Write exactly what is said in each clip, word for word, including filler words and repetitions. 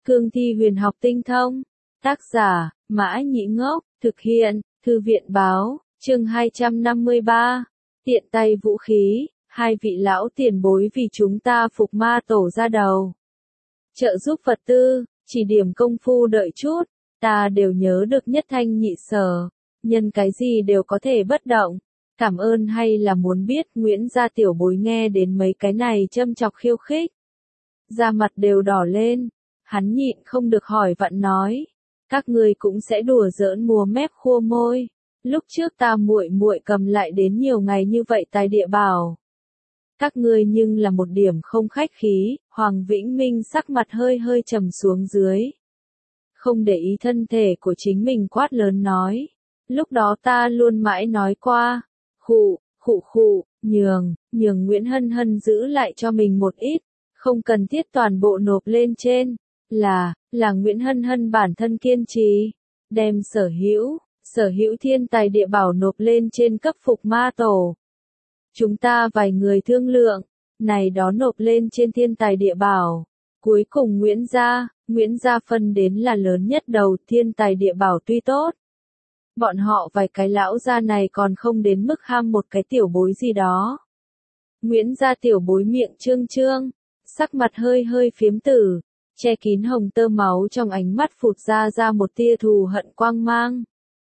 Cương thi huyền học tinh thông. Tác giả, Mã Nhĩ Ngốc, thực hiện, Thư viện Báo, chương hai trăm năm mươi ba. Tiện tay vũ khí, hai vị lão tiền bối vì chúng ta phục ma tổ ra đầu. Trợ giúp Phật tư, chỉ điểm công phu đợi chút, ta đều nhớ được nhất thanh nhị sở, nhân cái gì đều có thể bất động. Cảm ơn hay là muốn biết Nguyễn gia tiểu bối nghe đến mấy cái này châm chọc khiêu khích. Da mặt đều đỏ lên, hắn nhịn không được hỏi vặn nói. Các ngươi cũng sẽ đùa giỡn múa mép khua môi. Lúc trước ta muội muội cầm lại đến nhiều ngày như vậy tài địa bảo. Các ngươi nhưng là một điểm không khách khí, Hoàng Vĩnh Minh sắc mặt hơi hơi trầm xuống dưới. Không để ý thân thể của chính mình quát lớn nói. Lúc đó ta luôn mãi nói qua, khụ, khụ khụ, nhường, nhường Nguyễn Hân Hân giữ lại cho mình một ít, không cần thiết toàn bộ nộp lên trên, là, là Nguyễn Hân Hân bản thân kiên trì, đem sở hữu, sở hữu thiên tài địa bảo nộp lên trên cấp phục ma tổ. Chúng ta vài người thương lượng, này đó nộp lên trên thiên tài địa bảo, cuối cùng Nguyễn gia, Nguyễn gia phân đến là lớn nhất đầu thiên tài địa bảo tuy tốt. Bọn họ vài cái lão gia này còn không đến mức ham một cái tiểu bối gì đó. Nguyễn gia tiểu bối miệng trương trương, sắc mặt hơi hơi phiếm tử, che kín hồng tơ máu trong ánh mắt phụt ra ra một tia thù hận quang mang.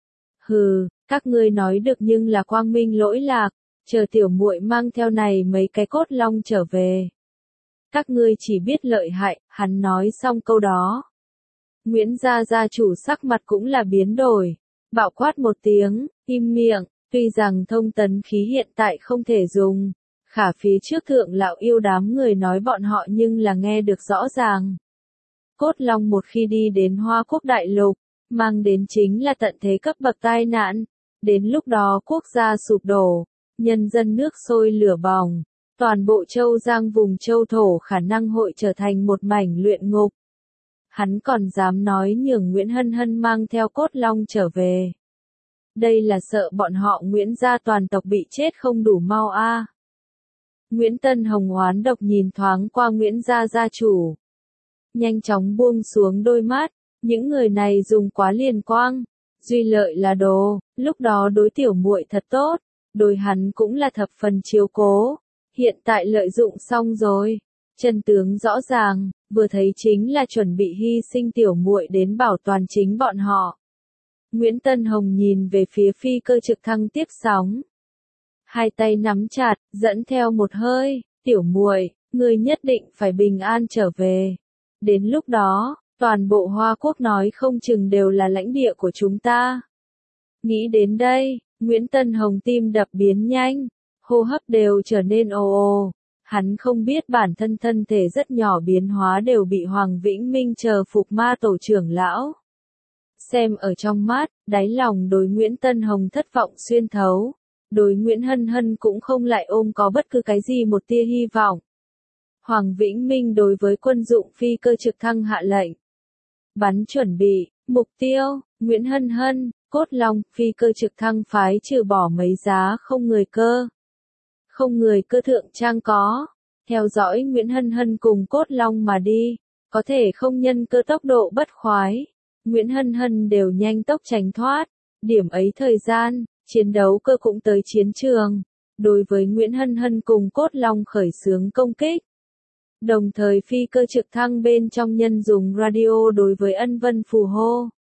Hừ, các ngươi nói được nhưng là quang minh lỗi lạc, chờ tiểu muội mang theo này mấy cái cốt long trở về. Các ngươi chỉ biết lợi hại, hắn nói xong câu đó. Nguyễn gia gia chủ sắc mặt cũng là biến đổi. Bạo quát một tiếng, im miệng, tuy rằng thông tấn khí hiện tại không thể dùng, khả phía trước thượng lão yêu đám người nói bọn họ nhưng là nghe được rõ ràng. Cốt long một khi đi đến Hoa Quốc đại lục, mang đến chính là tận thế cấp bậc tai nạn, đến lúc đó quốc gia sụp đổ, nhân dân nước sôi lửa bỏng, toàn bộ châu Giang vùng châu thổ khả năng hội trở thành một mảnh luyện ngục. Hắn còn dám nói nhường Nguyễn Hân Hân mang theo cốt long trở về. Đây là sợ bọn họ Nguyễn gia toàn tộc bị chết không đủ mau a. À. Nguyễn Tân Hồng oán độc nhìn thoáng qua Nguyễn gia gia chủ. Nhanh chóng buông xuống đôi mắt, những người này dùng quá liền quang, duy lợi là đồ, lúc đó đối tiểu muội thật tốt, đối hắn cũng là thập phần chiếu cố, hiện tại lợi dụng xong rồi. Chân tướng rõ ràng, vừa thấy chính là chuẩn bị hy sinh tiểu muội đến bảo toàn chính bọn họ. Nguyễn Tân Hồng nhìn về phía phi cơ trực thăng tiếp sóng. Hai tay nắm chặt, dẫn theo một hơi, tiểu muội, ngươi nhất định phải bình an trở về. Đến lúc đó, toàn bộ Hoa Quốc nói không chừng đều là lãnh địa của chúng ta. Nghĩ đến đây, Nguyễn Tân Hồng tim đập biến nhanh, hô hấp đều trở nên ồ ồ. Hắn không biết bản thân thân thể rất nhỏ biến hóa đều bị Hoàng Vĩnh Minh chờ phục ma tổ trưởng lão. Xem ở trong mắt, đáy lòng đối Nguyễn Tân Hồng thất vọng xuyên thấu. Đối Nguyễn Hân Hân cũng không lại ôm có bất cứ cái gì một tia hy vọng. Hoàng Vĩnh Minh đối với quân dụng phi cơ trực thăng hạ lệnh. Bắn chuẩn bị, mục tiêu, Nguyễn Hân Hân, cốt long, phi cơ trực thăng phái trừ bỏ mấy giá không người cơ. Không người cơ thượng trang có, theo dõi Nguyễn Hân Hân cùng cốt long mà đi, có thể không nhân cơ tốc độ bất khoái. Nguyễn Hân Hân đều nhanh tốc tránh thoát, điểm ấy thời gian, chiến đấu cơ cũng tới chiến trường, đối với Nguyễn Hân Hân cùng cốt long khởi xướng công kích. Đồng thời phi cơ trực thăng bên trong nhân dùng radio đối với Ân Vân Phù hô.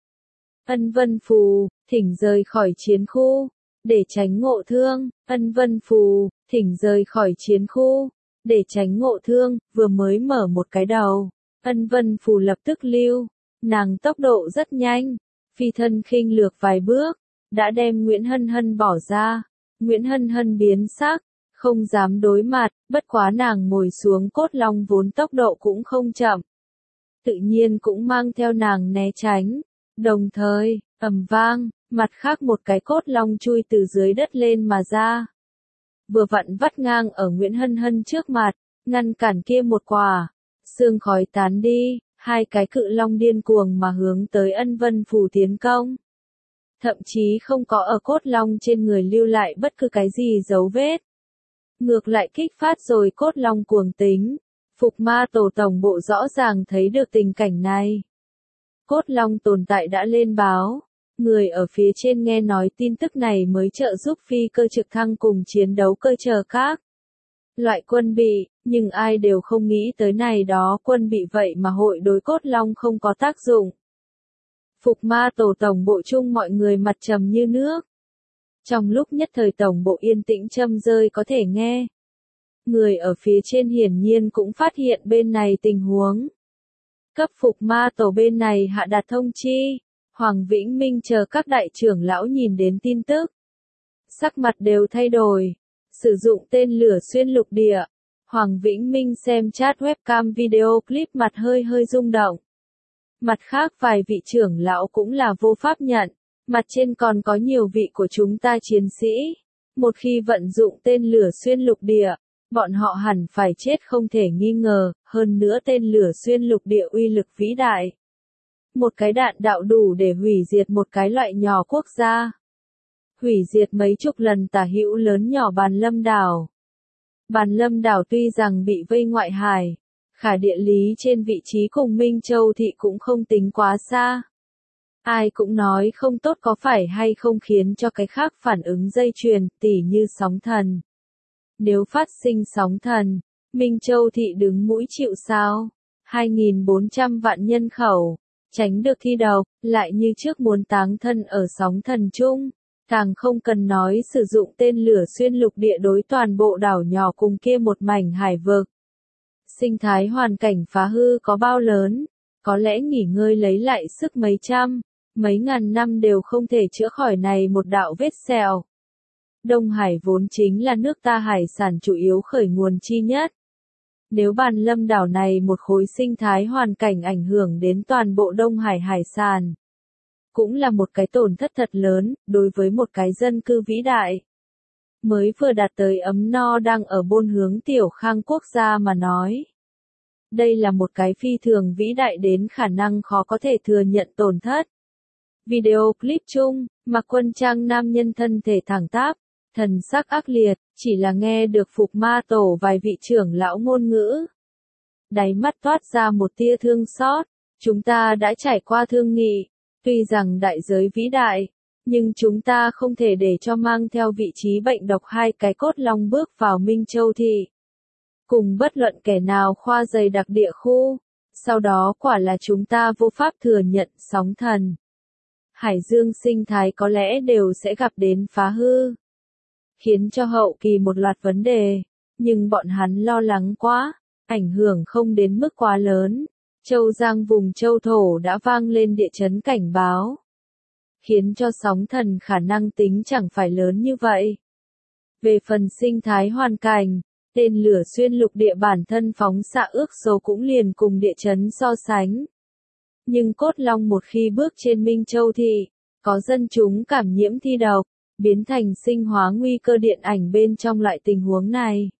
Ân Vân Phù, thỉnh rời khỏi chiến khu, để tránh ngộ thương, Ân Vân Phù, thỉnh rời khỏi chiến khu, để tránh ngộ thương, vừa mới mở một cái đầu. Ân Vân Phù lập tức lưu, nàng tốc độ rất nhanh, phi thân khinh lược vài bước, đã đem Nguyễn Hân Hân bỏ ra. Nguyễn Hân Hân biến sắc, không dám đối mặt, bất quá nàng ngồi xuống cốt long vốn tốc độ cũng không chậm. Tự nhiên cũng mang theo nàng né tránh, đồng thời, ầm vang, mặt khác một cái cốt long chui từ dưới đất lên mà ra. Vừa vặn vắt ngang ở Nguyễn Hân Hân trước mặt, ngăn cản kia một quả, sương khói tán đi, hai cái cự long điên cuồng mà hướng tới Ân Vân Phù tiến công. Thậm chí không có ở cốt long trên người lưu lại bất cứ cái gì dấu vết. Ngược lại kích phát rồi cốt long cuồng tính. Phục ma tổ tổng bộ rõ ràng thấy được tình cảnh này. Cốt Long tồn tại đã lên báo. Người ở phía trên nghe nói tin tức này mới trợ giúp phi cơ trực thăng cùng chiến đấu cơ chờ các loại quân bị, nhưng ai đều không nghĩ tới này đó quân bị vậy mà hội đối Cốt Long không có tác dụng. Phục Ma Tổ tổng bộ chung mọi người mặt trầm như nước. Trong lúc nhất thời tổng bộ yên tĩnh châm rơi có thể nghe. Người ở phía trên hiển nhiên cũng phát hiện bên này tình huống. Cấp Phục Ma Tổ bên này hạ đạt thông chi. Hoàng Vĩnh Minh chờ các đại trưởng lão nhìn đến tin tức. Sắc mặt đều thay đổi. Sử dụng tên lửa xuyên lục địa. Hoàng Vĩnh Minh xem chat webcam video clip mặt hơi hơi rung động. Mặt khác vài vị trưởng lão cũng là vô pháp nhận. Mặt trên còn có nhiều vị của chúng ta chiến sĩ. Một khi vận dụng tên lửa xuyên lục địa, bọn họ hẳn phải chết không thể nghi ngờ, hơn nữa tên lửa xuyên lục địa uy lực vĩ đại. Một cái đạn đạo đủ để hủy diệt một cái loại nhỏ quốc gia. Hủy diệt mấy chục lần tả hữu lớn nhỏ Bàn Lâm đảo. Bàn Lâm đảo tuy rằng bị vây ngoại hải, khả địa lý trên vị trí cùng Minh Châu thị cũng không tính quá xa. Ai cũng nói không tốt có phải hay không khiến cho cái khác phản ứng dây chuyền, tỉ như sóng thần. Nếu phát sinh sóng thần, Minh Châu thị đứng mũi chịu sao? hai nghìn bốn trăm vạn nhân khẩu, tránh được thi đầu, lại như trước muốn táng thân ở sóng thần chung. Càng không cần nói sử dụng tên lửa xuyên lục địa đối toàn bộ đảo nhỏ cùng kia một mảnh hải vực. Sinh thái hoàn cảnh phá hư có bao lớn, có lẽ nghỉ ngơi lấy lại sức mấy trăm, mấy ngàn năm đều không thể chữa khỏi này một đạo vết sẹo. Đông Hải vốn chính là nước ta hải sản chủ yếu khởi nguồn chi nhất. Nếu Bàn Lâm đảo này một khối sinh thái hoàn cảnh ảnh hưởng đến toàn bộ Đông Hải hải sản, cũng là một cái tổn thất thật lớn, đối với một cái dân cư vĩ đại. Mới vừa đạt tới ấm no đang ở bôn hướng tiểu khang quốc gia mà nói. Đây là một cái phi thường vĩ đại đến khả năng khó có thể thừa nhận tổn thất. Video clip chung, mặc quân trang nam nhân thân thể thẳng tắp, thần sắc ác liệt, chỉ là nghe được Phục Ma Tổ vài vị trưởng lão ngôn ngữ. Đáy mắt toát ra một tia thương xót, chúng ta đã trải qua thương nghị, tuy rằng đại giới vĩ đại, nhưng chúng ta không thể để cho mang theo vị trí bệnh độc hai cái Cốt Long bước vào Minh Châu thị. Cùng bất luận kẻ nào khoa dày đặc địa khu, sau đó quả là chúng ta vô pháp thừa nhận sóng thần. Hải dương sinh thái có lẽ đều sẽ gặp đến phá hư, khiến cho hậu kỳ một loạt vấn đề, nhưng bọn hắn lo lắng quá, ảnh hưởng không đến mức quá lớn. Châu Giang vùng châu thổ đã vang lên địa chấn cảnh báo, khiến cho sóng thần khả năng tính chẳng phải lớn như vậy. Về phần sinh thái hoàn cảnh, tên lửa xuyên lục địa bản thân phóng xạ ước số cũng liền cùng địa chấn so sánh. Nhưng Cốt Long một khi bước trên Minh Châu thị, có dân chúng cảm nhiễm thi độc, biến thành sinh hóa nguy cơ điện ảnh bên trong loại tình huống này.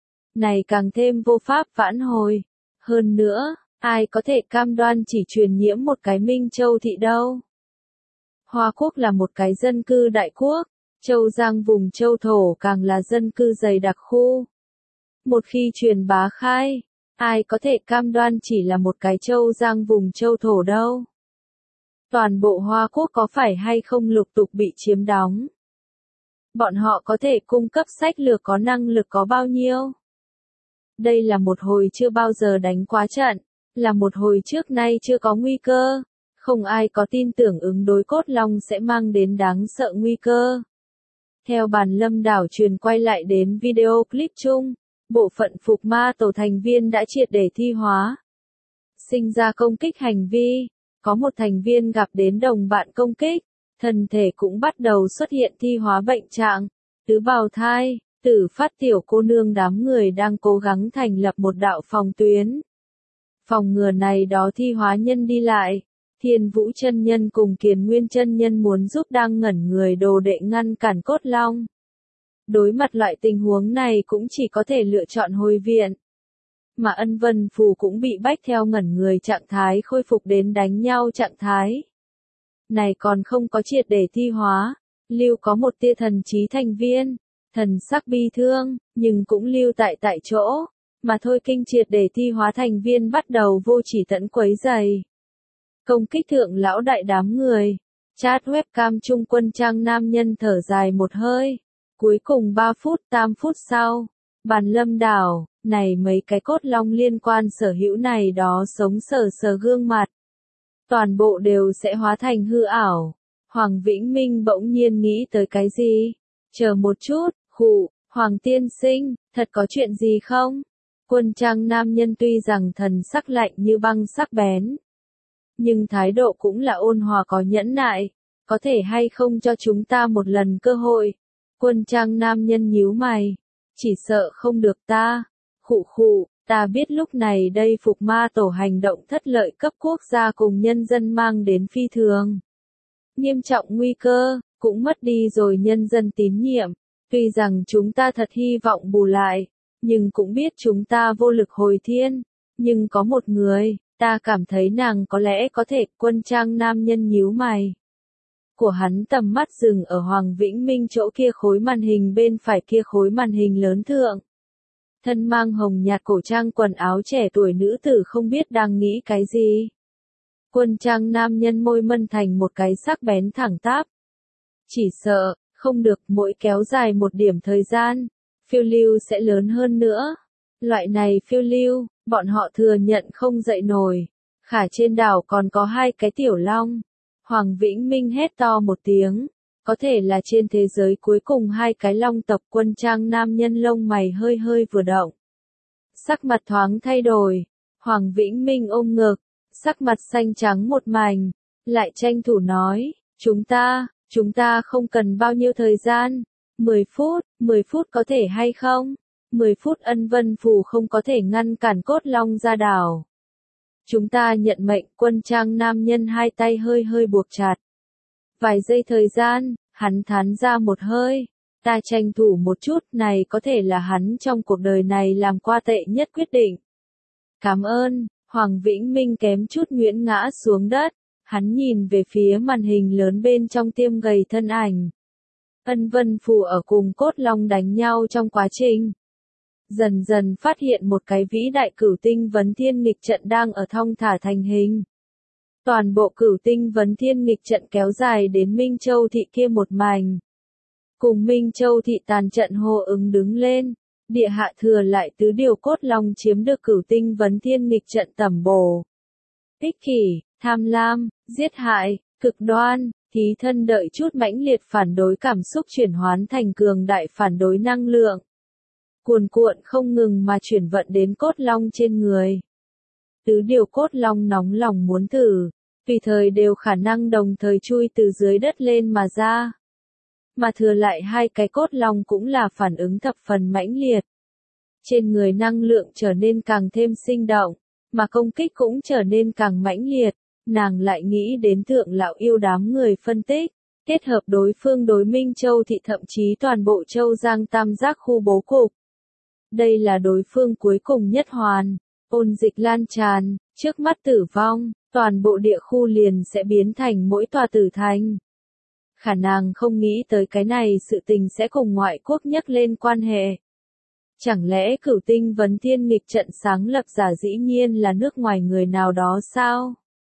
Này càng thêm vô pháp vãn hồi. Hơn nữa, ai có thể cam đoan chỉ truyền nhiễm một cái Minh Châu thị đâu. Hoa Quốc là một cái dân cư đại quốc, Châu Giang vùng châu thổ càng là dân cư dày đặc khu. Một khi truyền bá khai, ai có thể cam đoan chỉ là một cái Châu Giang vùng châu thổ đâu. Toàn bộ Hoa Quốc có phải hay không lục tục bị chiếm đóng? Bọn họ có thể cung cấp sách lược có năng lực có bao nhiêu? Đây là một hồi chưa bao giờ đánh quá trận, là một hồi trước nay chưa có nguy cơ. Không ai có tin tưởng ứng đối Cốt Long sẽ mang đến đáng sợ nguy cơ. Theo Bàn Lâm đảo truyền quay lại đến video clip chung, bộ phận Phục Ma Tổ thành viên đã triệt để thi hóa. Sinh ra công kích hành vi, có một thành viên gặp đến đồng bạn công kích, thân thể cũng bắt đầu xuất hiện thi hóa bệnh trạng, tứ bào thai, tử phát tiểu cô nương đám người đang cố gắng thành lập một đạo phòng tuyến. Phòng ngừa này đó thi hóa nhân đi lại. Thiên Vũ chân nhân cùng Kiền Nguyên chân nhân muốn giúp đang ngẩn người đồ đệ ngăn cản Cốt Long. Đối mặt loại tình huống này cũng chỉ có thể lựa chọn hồi viện. Mà Ân Vân Phù cũng bị bách theo ngẩn người trạng thái khôi phục đến đánh nhau trạng thái. Này còn không có triệt để thi hóa, lưu có một tia thần trí thành viên, thần sắc bi thương, nhưng cũng lưu tại tại chỗ, mà thôi kinh triệt để thi hóa thành viên bắt đầu vô chỉ tận quấy giày. công kích thượng lão đại đám người. Chat webcam chung Quân Trang nam nhân thở dài một hơi. Cuối cùng ba phút, tám phút sau, bàn lâm đảo, này mấy cái cốt long liên quan sở hữu này đó sống sờ sờ gương mặt. Toàn bộ đều sẽ hóa thành hư ảo. Hoàng Vĩnh Minh bỗng nhiên nghĩ tới cái gì? Chờ một chút, khụ, Hoàng tiên sinh, thật có chuyện gì không? Quân Trang nam nhân tuy rằng thần sắc lạnh như băng sắc bén, nhưng thái độ cũng là ôn hòa có nhẫn nại, có thể hay không cho chúng ta một lần cơ hội? Quân Trang nam nhân nhíu mày, chỉ sợ không được ta. Khụ khụ, ta biết lúc này đây Phục Ma Tổ hành động thất lợi cấp quốc gia cùng nhân dân mang đến phi thường nghiêm trọng nguy cơ, cũng mất đi rồi nhân dân tín nhiệm. Tuy rằng chúng ta thật hy vọng bù lại, nhưng cũng biết chúng ta vô lực hồi thiên. Nhưng có một người, ta cảm thấy nàng có lẽ có thể. Quân Trang nam nhân nhíu mày. Của hắn tầm mắt dừng ở Hoàng Vĩnh Minh chỗ kia khối màn hình bên phải kia khối màn hình lớn thượng. Thân mang hồng nhạt cổ trang quần áo trẻ tuổi nữ tử không biết đang nghĩ cái gì. Quân Trang nam nhân môi mân thành một cái sắc bén thẳng tắp. Chỉ sợ, không được, mỗi kéo dài một điểm thời gian, phiêu lưu sẽ lớn hơn nữa. Loại này phiêu lưu, bọn họ thừa nhận không dậy nổi. Khả trên đảo còn có hai cái tiểu long. Hoàng Vĩnh Minh hét to một tiếng. Có thể là trên thế giới cuối cùng hai cái long tộc. Quân Trang nam nhân lông mày hơi hơi vừa động. Sắc mặt thoáng thay đổi. Hoàng Vĩnh Minh ôm ngực. Sắc mặt xanh trắng một mảnh. Lại tranh thủ nói. Chúng ta, chúng ta không cần bao nhiêu thời gian. mười phút, mười phút có thể hay không? mười phút ân vân phù không có thể ngăn cản cốt long ra đảo. Chúng ta nhận mệnh. Quân Trang nam nhân hai tay hơi hơi buộc chặt. Vài giây thời gian, hắn thán ra một hơi. Ta tranh thủ một chút, này có thể là hắn trong cuộc đời này làm qua tệ nhất quyết định. Cảm ơn. Hoàng Vĩnh Minh kém chút nguyễn ngã xuống đất. Hắn nhìn về phía màn hình lớn bên trong tiêm gầy thân ảnh. Ân vân phù ở cùng cốt long đánh nhau trong quá trình. Dần dần phát hiện một cái vĩ đại cửu tinh vấn thiên nghịch trận đang ở thong thả thành hình. Toàn bộ cửu tinh vấn thiên nghịch trận kéo dài đến Minh Châu thị kia một mảnh. Cùng Minh Châu thị tàn trận hô ứng đứng lên. Địa hạ thừa lại tứ điều cốt long chiếm được cửu tinh vấn thiên nghịch trận tẩm bổ. Ích kỷ, tham lam, giết hại, cực đoan, thí thân đợi chút mãnh liệt phản đối cảm xúc chuyển hoán thành cường đại phản đối năng lượng. Cuồn cuộn không ngừng mà chuyển vận đến cốt long trên người. Tứ điều cốt long nóng lòng muốn thử, tùy thời đều khả năng đồng thời chui từ dưới đất lên mà ra. Mà thừa lại hai cái cốt long cũng là phản ứng thập phần mãnh liệt. Trên người năng lượng trở nên càng thêm sinh động, mà công kích cũng trở nên càng mãnh liệt. Nàng lại nghĩ đến thượng lão yêu đám người phân tích, kết hợp đối phương đối Minh Châu thị thậm chí toàn bộ Châu Giang tam giác khu bố cục. Đây là đối phương cuối cùng nhất hoàn, ôn dịch lan tràn, trước mắt tử vong, toàn bộ địa khu liền sẽ biến thành mỗi tòa tử thành. Khả năng không nghĩ tới cái này sự tình sẽ cùng ngoại quốc nhắc lên quan hệ. Chẳng lẽ cửu tinh vấn thiên nghịch trận sáng lập giả dĩ nhiên là nước ngoài người nào đó sao?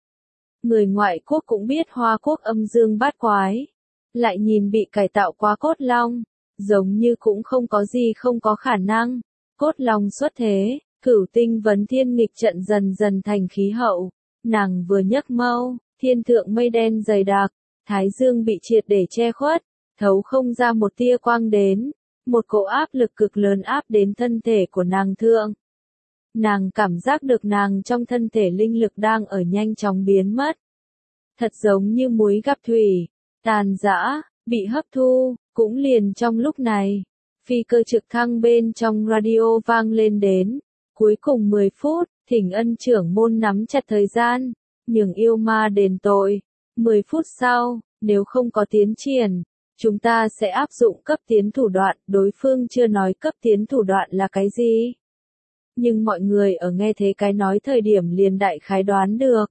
Người ngoại quốc cũng biết Hoa Quốc âm dương bát quái. Lại nhìn bị cải tạo qua cốt long. Giống như cũng không có gì không có khả năng. Cốt long xuất thế, cửu tinh vấn thiên nghịch trận dần dần thành khí hậu. Nàng vừa nhấc mâu, thiên thượng mây đen dày đặc. Thái dương bị triệt để che khuất, thấu không ra một tia quang đến. Một cỗ áp lực cực lớn áp đến thân thể của nàng thượng. Nàng cảm giác được nàng trong thân thể linh lực đang ở nhanh chóng biến mất. Thật giống như muối gặp thủy, tàn rã, bị hấp thu, cũng liền trong lúc này. Phi cơ trực thăng bên trong radio vang lên đến. Cuối cùng mười phút, Thỉnh Ân trưởng môn nắm chặt thời gian, nhường yêu ma đền tội. mười phút sau, nếu không có tiến triển, chúng ta sẽ áp dụng cấp tiến thủ đoạn. Đối phương chưa nói cấp tiến thủ đoạn là cái gì. Nhưng mọi người ở nghe thế cái nói thời điểm liền đại khái đoán được.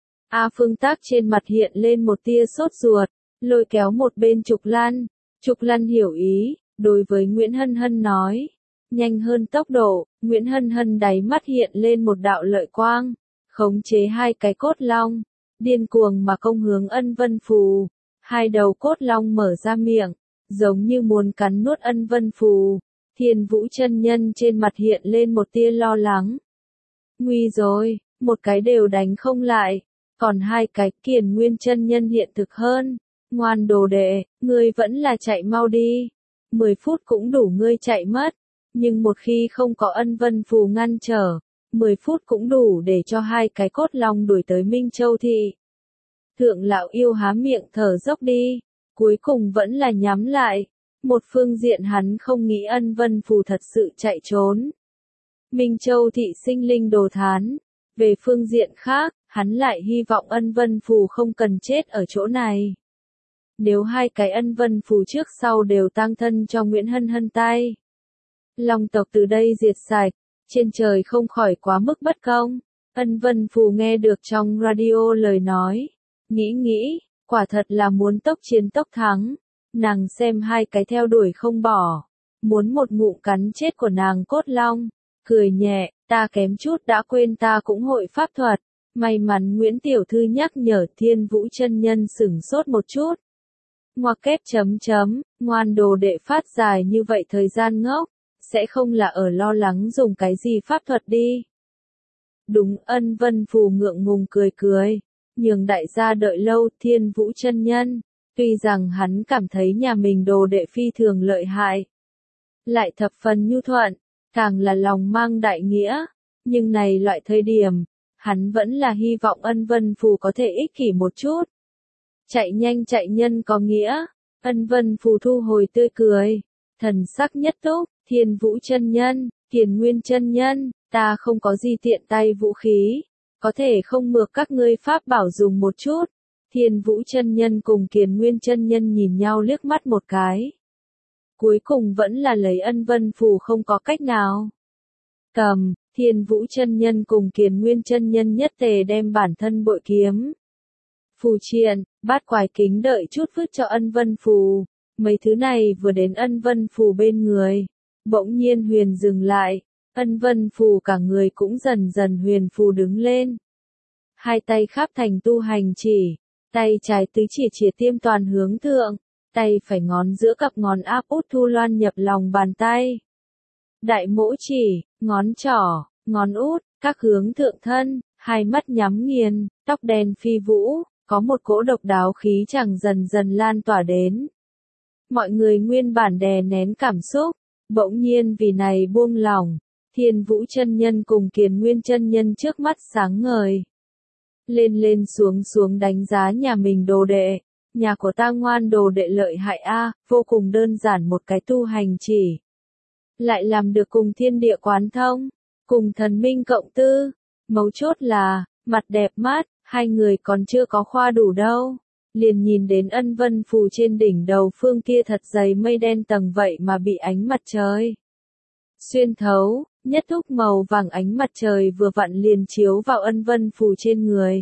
A Phương Tác trên mặt hiện lên một tia sốt ruột, lôi kéo một bên Trục Lan. Trục Lan hiểu ý, đối với Nguyễn Hân Hân nói. Nhanh hơn tốc độ, Nguyễn Hân Hân đáy mắt hiện lên một đạo lợi quang, khống chế hai cái cốt long. điên cuồng mà công hướng Ân Vân Phù. Hai đầu cốt long mở ra miệng, giống như muốn cắn nuốt Ân Vân Phù. Thiên Vũ chân nhân trên mặt hiện lên một tia lo lắng. Nguy rồi, một cái đều đánh không lại, còn hai cái. Kiền Nguyên chân nhân hiện thực hơn. Ngoan đồ đệ, ngươi vẫn là chạy mau đi. Mười phút cũng đủ ngươi chạy mất. Nhưng một khi không có Ân Vân Phù ngăn trở, mười phút cũng đủ để cho hai cái cốt long đuổi tới Minh Châu Thị. Thượng lão yêu há miệng thở dốc đi, cuối cùng vẫn là nhắm lại. Một phương diện hắn không nghĩ Ân Vân Phù thật sự chạy trốn. Minh Châu Thị sinh linh đồ thán. Về phương diện khác, hắn lại hy vọng Ân Vân Phù không cần chết ở chỗ này. Nếu hai cái Ân Vân Phù trước sau đều tang thân cho Nguyễn Hân Hân tay, Long tộc từ đây diệt sạch, trên trời không khỏi quá mức bất công. Ân Vân Phù nghe được trong radio lời nói, nghĩ nghĩ, quả thật là muốn tốc chiến tốc thắng. Nàng xem hai cái theo đuổi không bỏ, muốn một ngụm cắn chết của nàng cốt long, cười nhẹ, ta kém chút đã quên ta cũng hội pháp thuật. May mắn Nguyễn Tiểu Thư nhắc nhở. Thiên Vũ chân nhân sửng sốt một chút. Ngoặc kép chấm chấm, ngoan đồ đệ phát dài như vậy thời gian ngốc, sẽ không là ở lo lắng dùng cái gì pháp thuật đi. Đúng. Ân Vân Phù ngượng ngùng cười cười, nhường đại gia đợi lâu. Thiên Vũ chân nhân, tuy rằng hắn cảm thấy nhà mình đồ đệ phi thường lợi hại, lại thập phần nhu thuận, càng là lòng mang đại nghĩa, nhưng này loại thời điểm, hắn vẫn là hy vọng Ân Vân Phù có thể ích kỷ một chút. Chạy nhanh chạy nhân có nghĩa. Ân Vân Phù thu hồi tươi cười, thần sắc nhất túc. Thiên Vũ chân nhân, Kiền Nguyên chân nhân, ta không có gì tiện tay vũ khí, có thể không mượn các ngươi pháp bảo dùng một chút. Thiên Vũ chân nhân cùng Kiền Nguyên chân nhân nhìn nhau liếc mắt một cái. Cuối cùng vẫn là lấy Ân Vân Phù không có cách nào. Cầm. Thiên Vũ chân nhân cùng Kiền Nguyên chân nhân nhất tề đem bản thân bội kiếm, phù triện, bát quái kính đợi chút vứt cho Ân Vân Phù. Mấy thứ này vừa đến Ân Vân Phù bên người, bỗng nhiên huyền dừng lại. Ân Vân Phù cả người cũng dần dần huyền phù đứng lên. Hai tay khắp thành tu hành chỉ, tay trái tứ chỉ chìa tiêm toàn hướng thượng, tay phải ngón giữa cặp ngón áp út thu loan nhập lòng bàn tay. Đại mỗ chỉ, ngón trỏ, ngón út, các hướng thượng thân, hai mắt nhắm nghiền, tóc đen phi vũ, có một cỗ độc đáo khí chẳng dần dần lan tỏa đến. Mọi người nguyên bản đè nén cảm xúc, bỗng nhiên vì này buông lỏng. Thiên Vũ chân nhân cùng Kiền Nguyên chân nhân trước mắt sáng ngời. Lên lên xuống xuống đánh giá nhà mình đồ đệ. Nhà của ta ngoan đồ đệ lợi hại a, vô cùng đơn giản một cái tu hành chỉ. Lại làm được cùng thiên địa quán thông, cùng thần minh cộng tư. Mấu chốt là, mặt đẹp mắt, hai người còn chưa có khoa đủ đâu. Liền nhìn đến Ân Vân Phù trên đỉnh đầu phương kia thật dày mây đen tầng vậy mà bị ánh mặt trời xuyên thấu, nhất thúc màu vàng ánh mặt trời vừa vặn liền chiếu vào Ân Vân Phù trên người.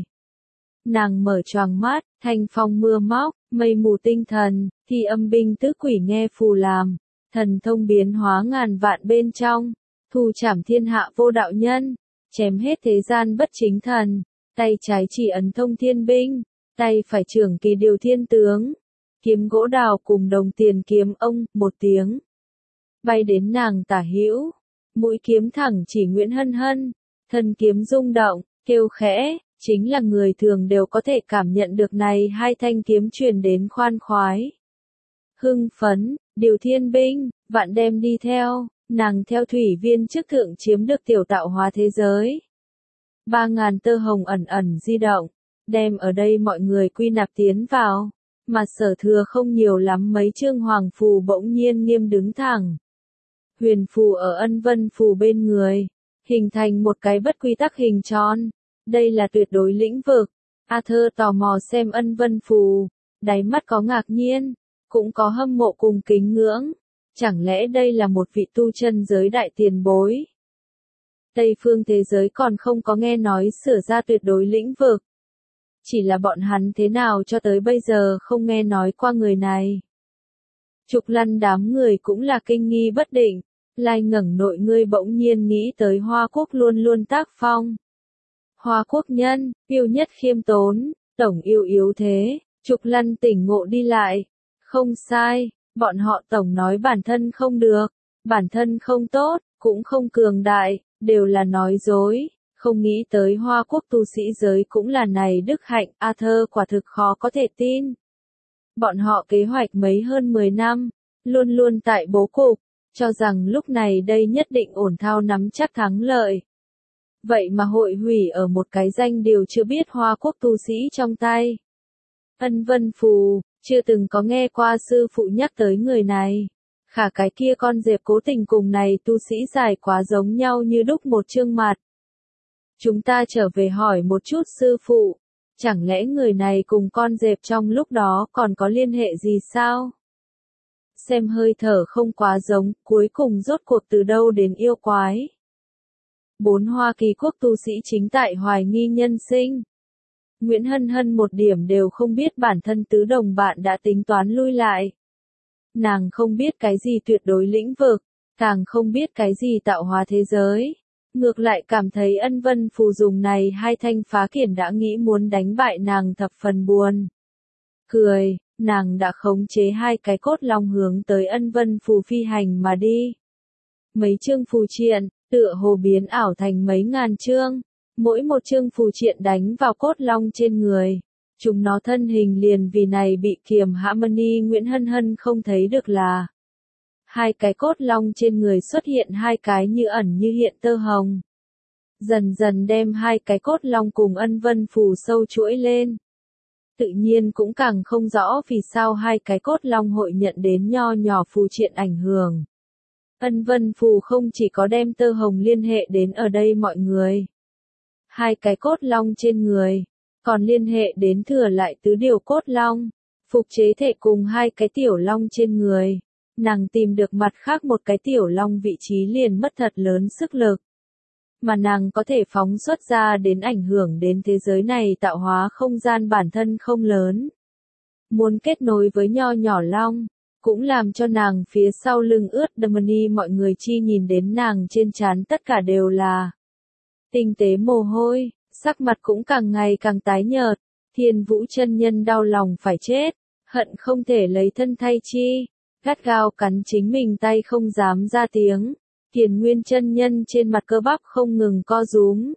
Nàng mở choàng mắt, thanh phong mưa móc, mây mù tinh thần, thì âm binh tứ quỷ nghe phù làm, thần thông biến hóa ngàn vạn bên trong, thu trảm thiên hạ vô đạo nhân, chém hết thế gian bất chính thần, tay trái chỉ ấn thông thiên binh, tay phải trưởng kỳ điều thiên tướng, kiếm gỗ đào cùng đồng tiền kiếm ông, một tiếng bay đến nàng tả hữu, mũi kiếm thẳng chỉ Nguyễn Hân Hân, thân kiếm rung động, kêu khẽ, chính là người thường đều có thể cảm nhận được này hai thanh kiếm truyền đến khoan khoái. Hưng phấn, điều thiên binh, vạn đem đi theo, nàng theo thủy viên trước thượng chiếm được tiểu tạo hóa thế giới. Ba ngàn tơ hồng ẩn ẩn di động, đem ở đây mọi người quy nạp tiến vào, mà sở thừa không nhiều lắm mấy chương hoàng phù bỗng nhiên nghiêm đứng thẳng. Huyền phù ở Ân Vân Phù bên người, hình thành một cái bất quy tắc hình tròn. Đây là tuyệt đối lĩnh vực. Arthur tò mò xem Ân Vân Phù, đáy mắt có ngạc nhiên, cũng có hâm mộ cùng kính ngưỡng. Chẳng lẽ đây là một vị tu chân giới đại tiền bối? Tây phương thế giới còn không có nghe nói sửa ra tuyệt đối lĩnh vực. Chỉ là bọn hắn thế nào cho tới bây giờ không nghe nói qua người này. Trục Lăn đám người cũng là kinh nghi bất định, lai ngẩng nội ngươi bỗng nhiên nghĩ tới Hoa Quốc luôn luôn tác phong. Hoa Quốc nhân, yêu nhất khiêm tốn, Tổng yêu yếu thế, Trục Lân tỉnh ngộ đi lại. Không sai, bọn họ tổng nói bản thân không được, bản thân không tốt, cũng không cường đại, đều là nói dối. Không nghĩ tới Hoa Quốc tu sĩ giới cũng là này đức hạnh, Arthur quả thực khó có thể tin. Bọn họ kế hoạch mấy hơn mười năm, luôn luôn tại bố cục, cho rằng lúc này đây nhất định ổn thao nắm chắc thắng lợi. Vậy mà hội hủy ở một cái danh điều chưa biết Hoa Quốc tu sĩ trong tay. Ân Vân Phù, chưa từng có nghe qua sư phụ nhắc tới người này. Khả cái kia con dẹp cố tình cùng này tu sĩ dài quá giống nhau như đúc một chương mặt. Chúng ta trở về hỏi một chút sư phụ, chẳng lẽ người này cùng con dẹp trong lúc đó còn có liên hệ gì sao? Xem hơi thở không quá giống, cuối cùng rốt cuộc từ đâu đến yêu quái. Bốn Hoa Kỳ quốc tu sĩ chính tại hoài nghi nhân sinh. Nguyễn Hân Hân một điểm đều không biết bản thân tứ đồng bạn đã tính toán lui lại. Nàng không biết cái gì tuyệt đối lĩnh vực, càng không biết cái gì tạo hóa thế giới. Ngược lại cảm thấy Ân Vân Phù dùng này hai thanh phá kiển đã nghĩ muốn đánh bại nàng thập phần buồn. Cười, nàng đã khống chế hai cái cốt long hướng tới Ân Vân Phù phi hành mà đi. Mấy chương phù triện, tựa hồ biến ảo thành mấy ngàn chương. Mỗi một chương phù triện đánh vào cốt long trên người. Chúng nó thân hình liền vì này bị kiềm Harmony Nguyễn Hân Hân không thấy được là. Hai cái cốt long trên người xuất hiện hai cái như ẩn như hiện tơ hồng. Dần dần đem hai cái cốt long cùng Ân Vân Phù sâu chuỗi lên. Tự nhiên cũng càng không rõ vì sao hai cái cốt long hội nhận đến nho nhỏ phù triện ảnh hưởng. Ân Vân Phù không chỉ có đem tơ hồng liên hệ đến ở đây mọi người. Hai cái cốt long trên người, còn liên hệ đến thừa lại tứ điều cốt long, phục chế thể cùng hai cái tiểu long trên người. Nàng tìm được mặt khác một cái tiểu long vị trí liền mất thật lớn sức lực. Mà nàng có thể phóng xuất ra đến ảnh hưởng đến thế giới này tạo hóa không gian bản thân không lớn. Muốn kết nối với nho nhỏ long, cũng làm cho nàng phía sau lưng ướt đầm ni mọi người chi nhìn đến nàng trên trán tất cả đều là tinh tế mồ hôi, sắc mặt cũng càng ngày càng tái nhợt. Thiên Vũ chân nhân đau lòng phải chết, hận không thể lấy thân thay chi, gắt gao cắn chính mình tay không dám ra tiếng. Kiền Nguyên chân nhân trên mặt cơ bắp không ngừng co rúm.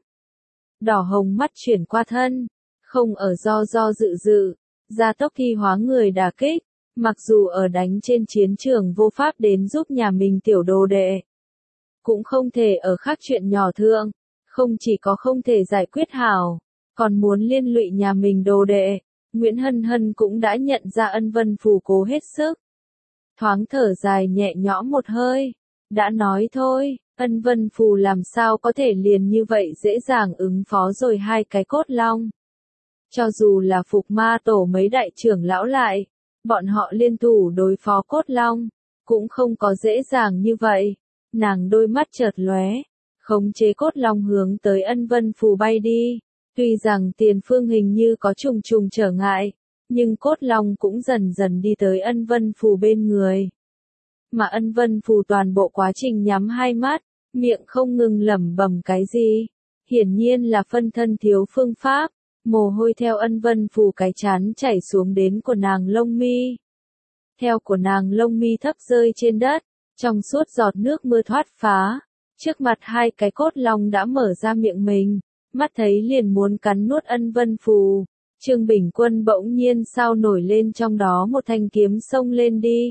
Đỏ hồng mắt chuyển qua thân, không ở do do dự dự, gia tốc thi hóa người đả kích, mặc dù ở đánh trên chiến trường vô pháp đến giúp nhà mình tiểu đồ đệ. Cũng không thể ở khác chuyện nhỏ thượng, không chỉ có không thể giải quyết hảo, còn muốn liên lụy nhà mình đồ đệ. Nguyễn Hân Hân cũng đã nhận ra Ân Vân Phù cố hết sức. Thoáng thở dài nhẹ nhõm một hơi. Đã nói thôi, Ân Vân Phù làm sao có thể liền như vậy dễ dàng ứng phó rồi hai cái cốt long. Cho dù là Phục Ma Tổ mấy đại trưởng lão lại, bọn họ liên thủ đối phó cốt long, cũng không có dễ dàng như vậy. Nàng đôi mắt chợt lóe, khống chế cốt long hướng tới Ân Vân Phù bay đi. Tuy rằng tiền phương hình như có trùng trùng trở ngại, nhưng cốt long cũng dần dần đi tới Ân Vân Phù bên người. Mà Ân Vân Phù toàn bộ quá trình nhắm hai mắt, miệng không ngừng lẩm bẩm cái gì. Hiển nhiên là phân thân thiếu phương pháp, mồ hôi theo Ân Vân Phù cái chán chảy xuống đến của nàng lông mi. Theo của nàng lông mi thấp rơi trên đất, trong suốt giọt nước mưa thoát phá. Trước mặt hai cái cốt long đã mở ra miệng mình, mắt thấy liền muốn cắn nuốt Ân Vân Phù. Trương Bình Quân bỗng nhiên sao nổi lên trong đó một thanh kiếm xông lên đi.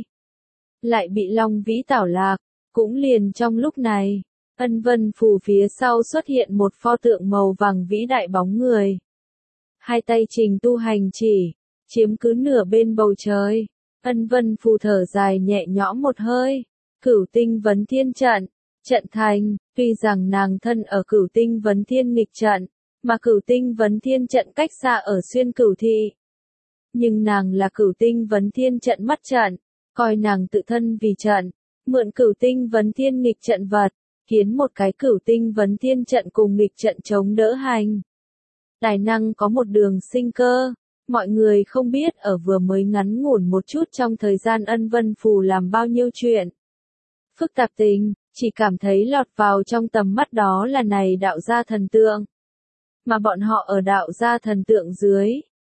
Lại bị Long Vĩ tảo lạc, cũng liền trong lúc này, Ân Vân Phù phía sau xuất hiện một pho tượng màu vàng vĩ đại bóng người. Hai tay trình tu hành chỉ, chiếm cứ nửa bên bầu trời. Ân Vân Phù thở dài nhẹ nhõm một hơi. Cửu tinh vấn thiên trận, trận thành, tuy rằng nàng thân ở cửu tinh vấn thiên nghịch trận, mà cửu tinh vấn thiên trận cách xa ở xuyên cửu thị. Nhưng nàng là cửu tinh vấn thiên trận mắt trận, coi nàng tự thân vì trận, mượn cửu tinh vấn thiên nghịch trận vật, kiến một cái cửu tinh vấn thiên trận cùng nghịch trận chống đỡ hành. Tài năng có một đường sinh cơ, mọi người không biết ở vừa mới ngắn ngủn một chút trong thời gian Ân Vân Phù làm bao nhiêu chuyện. Phức tạp tình, chỉ cảm thấy lọt vào trong tầm mắt đó là này đạo gia thần tượng. Mà bọn họ ở đạo gia thần tượng dưới,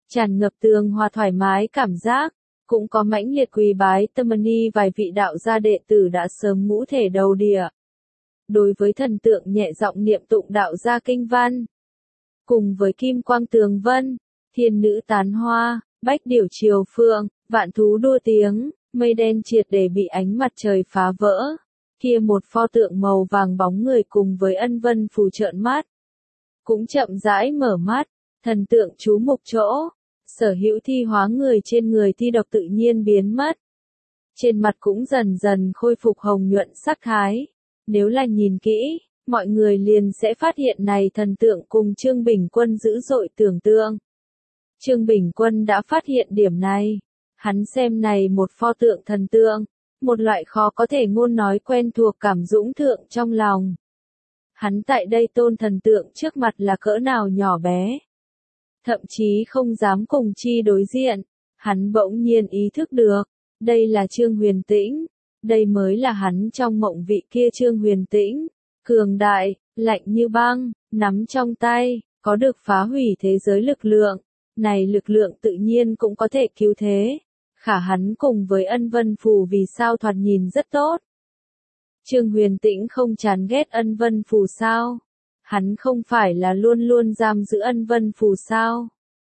tràn ngập tường hòa thoải mái cảm giác, cũng có mãnh liệt quỳ bái tâm ni vài vị đạo gia đệ tử đã sớm ngũ thể đầu địa. Đối với thần tượng nhẹ giọng niệm tụng đạo gia kinh văn, cùng với kim quang tường vân, thiên nữ tán hoa, bách điểu triều phượng, vạn thú đua tiếng, mây đen triệt để bị ánh mặt trời phá vỡ. Kia một pho tượng màu vàng bóng người cùng với ân vân phù trợn mắt, cũng chậm rãi mở mắt, thần tượng chú mục chỗ, sở hữu thi hóa người trên người thi độc tự nhiên biến mất. Trên mặt cũng dần dần khôi phục hồng nhuận sắc thái. Nếu là nhìn kỹ, mọi người liền sẽ phát hiện này thần tượng cùng Trương Bình Quân dữ dội tưởng tượng. Trương Bình Quân đã phát hiện điểm này. Hắn xem này một pho tượng thần tượng, một loại khó có thể ngôn nói quen thuộc cảm dũng thượng trong lòng. Hắn tại đây tôn thần tượng trước mặt là cỡ nào nhỏ bé. Thậm chí không dám cùng chi đối diện. Hắn bỗng nhiên ý thức được, đây là Trương Huyền Tĩnh. Đây mới là hắn trong mộng vị kia Trương Huyền Tĩnh. Cường đại, lạnh như băng, nắm trong tay, có được phá hủy thế giới lực lượng. Này lực lượng tự nhiên cũng có thể cứu thế. Khả hắn cùng với ân vân phù vì sao thoạt nhìn rất tốt. Trương Huyền Tĩnh không chán ghét ân vân phù sao? Hắn không phải là luôn luôn giam giữ ân vân phù sao?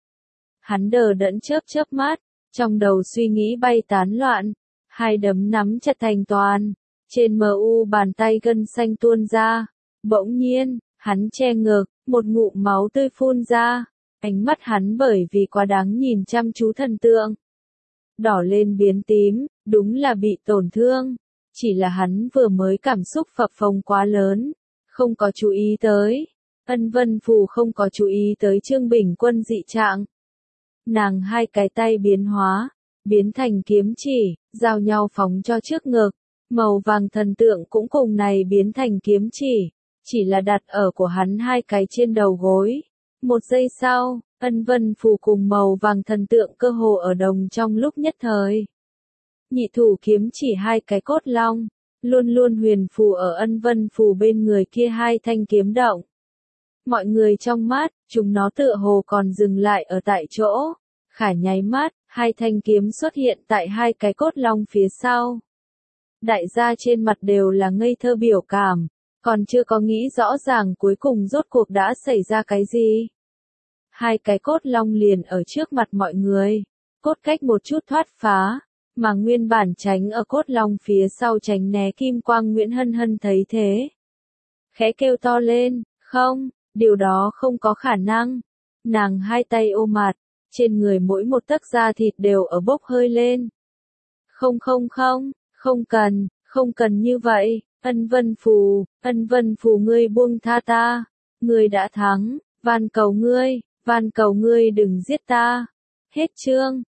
Hắn đờ đẫn chớp chớp mắt, trong đầu suy nghĩ bay tán loạn, hai đấm nắm chặt thành toàn, trên mờ u bàn tay gân xanh tuôn ra, bỗng nhiên, hắn che ngực, một ngụm máu tươi phun ra, ánh mắt hắn bởi vì quá đáng nhìn chăm chú thần tượng. Đỏ lên biến tím, đúng là bị tổn thương, chỉ là hắn vừa mới cảm xúc phập phồng quá lớn, không có chú ý tới, ân vân phù không có chú ý tới Trương Bình Quân dị trạng. Nàng hai cái tay biến hóa, biến thành kiếm chỉ, giao nhau phóng cho trước ngực, màu vàng thần tượng cũng cùng này biến thành kiếm chỉ, chỉ là đặt ở của hắn hai cái trên đầu gối. Một giây sau, ân vân phù cùng màu vàng thần tượng cơ hồ ở đồng trong lúc nhất thời. Nhị thủ kiếm chỉ hai cái cốt long, luôn luôn huyền phù ở ân vân phù bên người kia hai thanh kiếm động. Mọi người trong mắt, chúng nó tựa hồ còn dừng lại ở tại chỗ, khả nháy mắt, hai thanh kiếm xuất hiện tại hai cái cốt long phía sau. Đại gia trên mặt đều là ngây thơ biểu cảm, còn chưa có nghĩ rõ ràng cuối cùng rốt cuộc đã xảy ra cái gì. Hai cái cốt long liền ở trước mặt mọi người, cốt cách một chút thoát phá, mà nguyên bản tránh ở cốt long phía sau tránh né kim quang Nguyễn Hân Hân thấy thế. Khẽ kêu to lên, không, điều đó không có khả năng. Nàng hai tay ôm mặt, trên người mỗi một tấc da thịt đều ở bốc hơi lên. Không không không, không cần, không cần như vậy, ân vân phù, ân vân phù ngươi buông tha ta, ngươi đã thắng, van cầu ngươi, van cầu ngươi đừng giết ta. Hết chương.